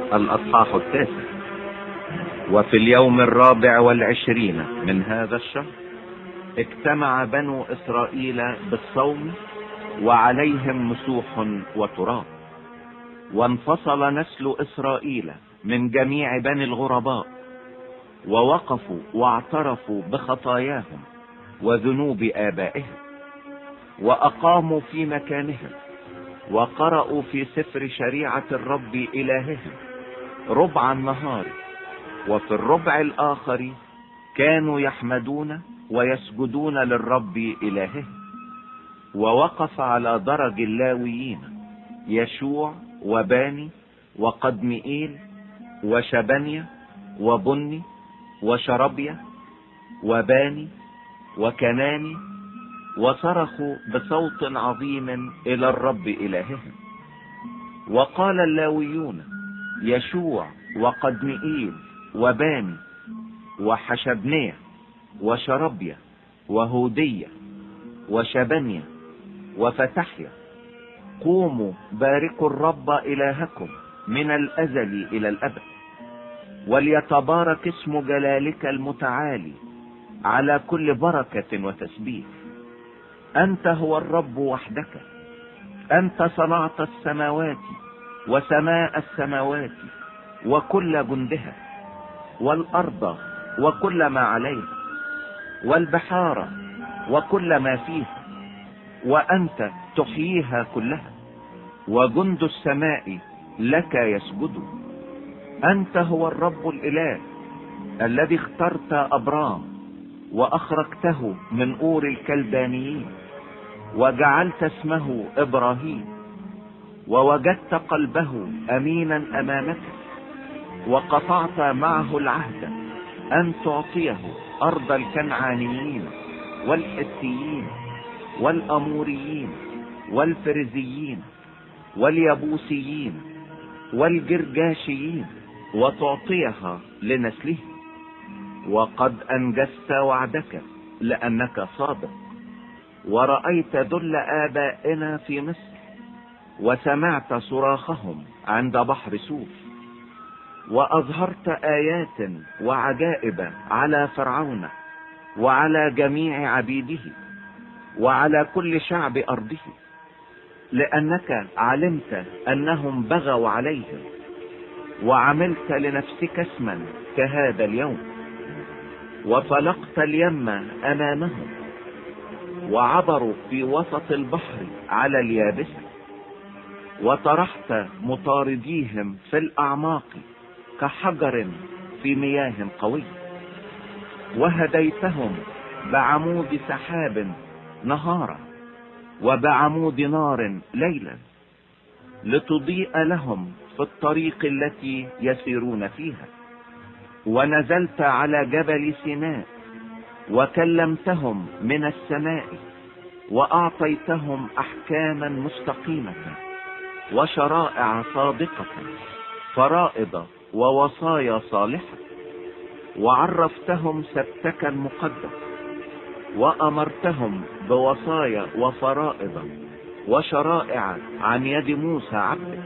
الأصحاح 9. وفي اليوم 24 من هذا الشهر اجتمع بنو إسرائيل بالصوم، وعليهم مسوح وتراب. وانفصل نسل إسرائيل من جميع بني الغرباء، ووقفوا واعترفوا بخطاياهم وذنوب آبائهم، وأقاموا في مكانهم، وقرأوا في سفر شريعة الرب إلههم ربع النهار، وفي الربع الآخر كانوا يحمدون ويسجدون للرب إلههم. ووقف على درج اللاويين يشوع وباني وقدمئيل وشبنيا وبني وشربيا وباني وكناني، وصرخوا بصوت عظيم إلى الرب إلههم. وقال اللاويون يشوع وقدمئيل وباني وحشبنيا وشربيا وهودية وشبنيا وفتحيا: قوموا باركوا الرب إلهكم من الأزل إلى الأبد، وليتبارك اسم جلالك المتعالي على كل بركة وتسبيح. أنت هو الرب وحدك، أنت صنعت السماوات وسماء السماوات وكل جندها، والأرض وكل ما عليها، والبحار وكل ما فيها، وأنت تحييها كلها، وجند السماء لك يسجد. أنت هو الرب الإله الذي اخترت أبرام وأخرجته من أور الكلدانيين، وجعلت اسمه إبراهيم، ووجدت قلبه أمينا أمامك، وقطعت معه العهد أن تعطيه أرض الكنعانيين والحثيين والأموريين والفرزيين واليبوسيين والجرجاشيين، وتعطيها لنسله. وقد أنجزت وعدك لأنك صادق، ورأيت ذل آبائنا في مصر، وسمعت صراخهم عند بحر سوف، وأظهرت آيات وعجائب على فرعون وعلى جميع عبيده وعلى كل شعب أرضه، لأنك علمت أنهم بغوا عليهم، وعملت لنفسك اسما كهذا اليوم. وفلقت اليم أمامهم، وعبروا في وسط البحر على اليابسة، وطرحت مطارديهم في الأعماق كحجر في مياه قوية. وهديتهم بعمود سحاب نهارا، وبعمود نار ليلا، لتضيء لهم في الطريق التي يسيرون فيها. ونزلت على جبل سيناء، وكلمتهم من السماء، وأعطيتهم أحكاما مستقيمة وشرائع صادقة، فرائض ووصايا صالحة. وعرفتهم سبتك المقدس، وأمرتهم بوصايا وفرائض وشرائع عن يد موسى عبدك.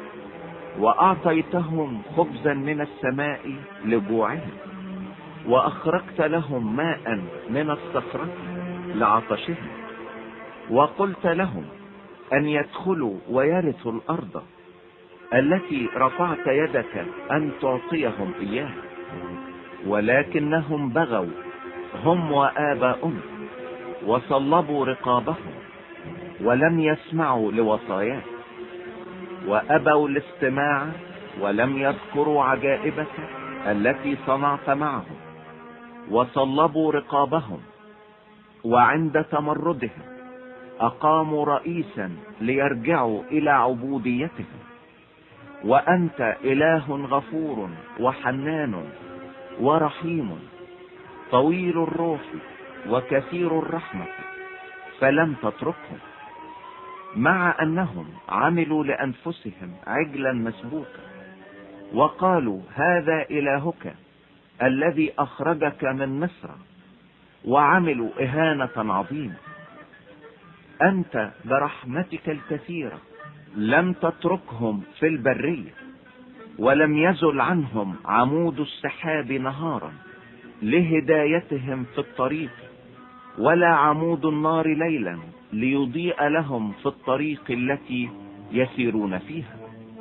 وأعطيتهم خبزا من السماء لجوعهم، وأخرجت لهم ماء من الصخرة لعطشهم. وقلت لهم أن يدخلوا ويرثوا الأرض التي رفعت يدك أن تعطيهم إياها، ولكنهم بغوا هم وآباؤهم، وصلبوا رقابهم، ولم يسمعوا لوصاياك، وأبوا الاستماع، ولم يذكروا عجائبك التي صنعت معهم، وصلبوا رقابهم. وعند تمردهم أقاموا رئيسا ليرجعوا إلى عبوديتهم. وأنت إله غفور وحنان ورحيم، طويل الروح وكثير الرحمة، فلم تتركهم، مع أنهم عملوا لأنفسهم عجلا مسبوكا، وقالوا هذا إلهك الذي أخرجك من مصر، وعملوا إهانة عظيمة. أنت برحمتك الكثيرة لم تتركهم في البرية، ولم يزل عنهم عمود السحاب نهارا لهدايتهم في الطريق، ولا عمود النار ليلا ليضيء لهم في الطريق التي يسيرون فيها.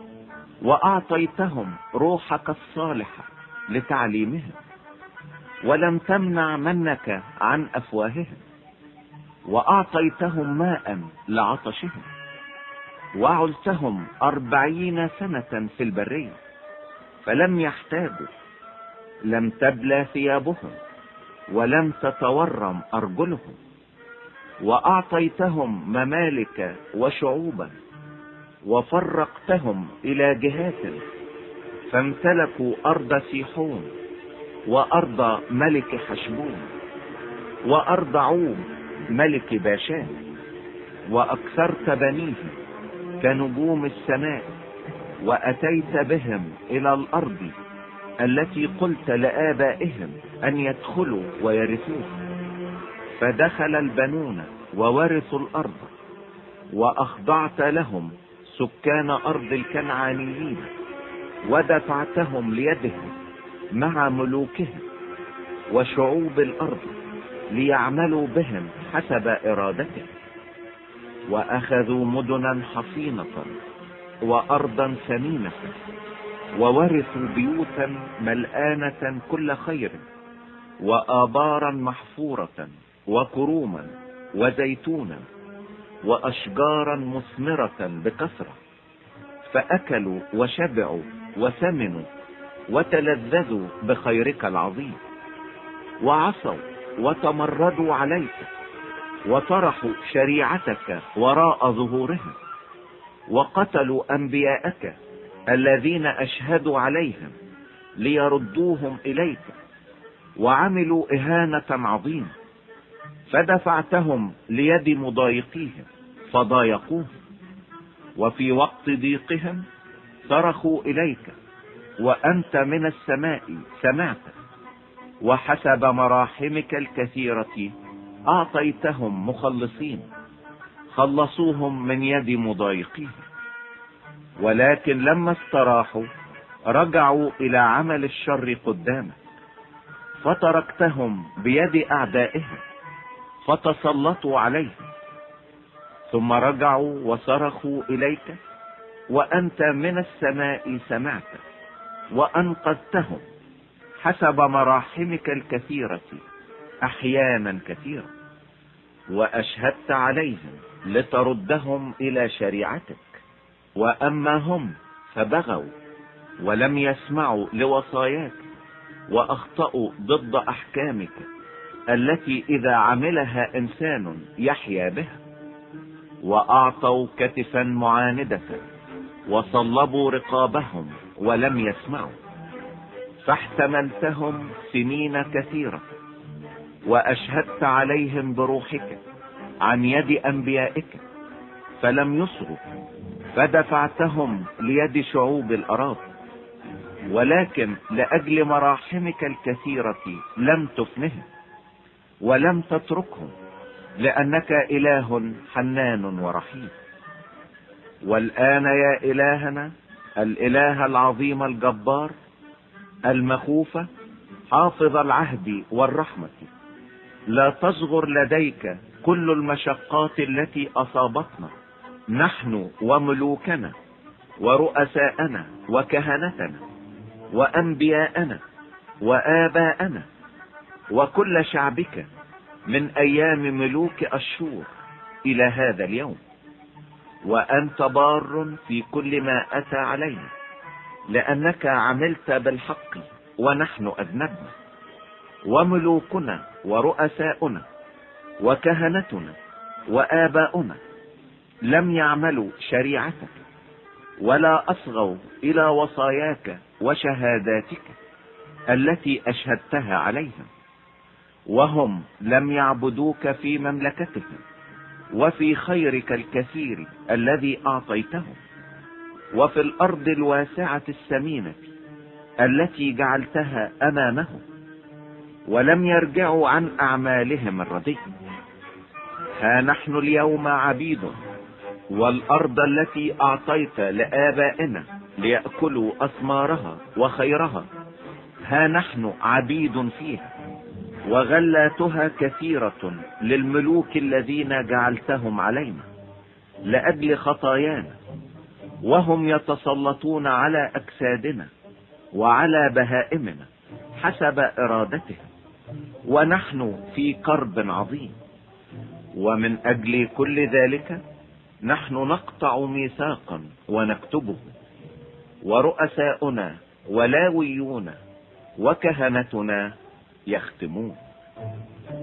وأعطيتهم روحك الصالحة لتعليمهم، ولم تمنع منك عن أفواههم. وأعطيتهم ماء لعطشهم، وعلتهم 40 سنة في البرية فلم يحتاجوا. لم تبلى ثيابهم ولم تتورم أرجلهم. وأعطيتهم ممالك وشعوبا، وفرقتهم إلى جهات، فامتلكوا أرض سيحون، وأرض ملك حشبون، وأرض عوب ملك باشان. وأكثرت بنيه كنجوم السماء، وأتيت بهم إلى الأرض التي قلت لآبائهم أن يدخلوا ويرثوها. فدخل البنون وورثوا الأرض، وأخضعت لهم سكان أرض الكنعانيين، ودفعتهم ليدهم مع ملوكهم وشعوب الأرض ليعملوا بهم حسب إرادتهم. وأخذوا مدنا حصينة وأرضا ثمينة، وورثوا بيوتا ملآنة كل خير، وآبارا محفورة، وكروما، وزيتونا، وأشجارا مثمرة بكثرة. فأكلوا وشبعوا وثمنوا وتلذذوا بخيرك العظيم. وعصوا وتمردوا عليك، وطرحوا شريعتك وراء ظهورهم، وقتلوا أنبياءك الذين أشهدوا عليهم ليردوهم إليك، وعملوا إهانة عظيمة. فدفعتهم ليد مضايقيهم فضايقوهم، وفي وقت ضيقهم صرخوا إليك، وأنت من السماء سمعت. وحسب مراحمك الكثيرة أعطيتهم مخلصين، خلصوهم من يد مضايقيهم. ولكن لما استراحوا رجعوا إلى عمل الشر قدامك، فتركتهم بيد أعدائهم فتسلطوا عليهم. ثم رجعوا وصرخوا إليك، وأنت من السماء سمعت، وأنقذتهم حسب مراحمك الكثيرة أحيانا كثيرة. وأشهدت عليهم لتردهم إلى شريعتك. وأما هم فبغوا ولم يسمعوا لوصاياك، وأخطأوا ضد أحكامك التي إذا عملها إنسان يحيا بها. وأعطوا كتفا معاندة، وصلبوا رقابهم ولم يسمعوا. فاحتملتهم سنين كثيرة، وأشهدت عليهم بروحك عن يد أنبيائك فلم يصغوا. فدفعتهم ليد شعوب الأراضي، ولكن لأجل مراحمك الكثيرة لم تفنهم ولم تتركهم، لأنك إله حنان ورحيم. والآن يا إلهنا الإله العظيم الجبار المخوف حافظ العهد والرحمة، لا تصغر لديك كل المشقات التي أصابتنا نحن وملوكنا ورؤساءنا وكهنتنا وأنبياءنا وآباءنا وكل شعبك من أيام ملوك أشور إلى هذا اليوم. وأنت بار في كل ما أتى علينا، لأنك عملت بالحق ونحن أذنبنا. وملوكنا ورؤساؤنا وكهنتنا وآباؤنا لم يعملوا شريعتك، ولا أصغوا إلى وصاياك وشهاداتك التي أشهدتها عليهم. وهم لم يعبدوك في مملكتهم وفي خيرك الكثير الذي أعطيتهم، وفي الأرض الواسعة السمينة التي جعلتها أمامهم، ولم يرجعوا عن أعمالهم الرديئة. ها نحن اليوم عبيد والأرض التي أعطيت لآبائنا ليأكلوا أثمارها وخيرها، ها نحن عبيد فيها، وغلاتها كثيرة للملوك الذين جعلتهم علينا لأجل خطايانا، وهم يتسلطون على أجسادنا وعلى بهائمنا حسب إرادتهم، ونحن في كرب عظيم. ومن أجل كل ذلك نحن نقطع ميثاقا ونكتبه، ورؤساؤنا ولاويون وكهنتنا يختمون.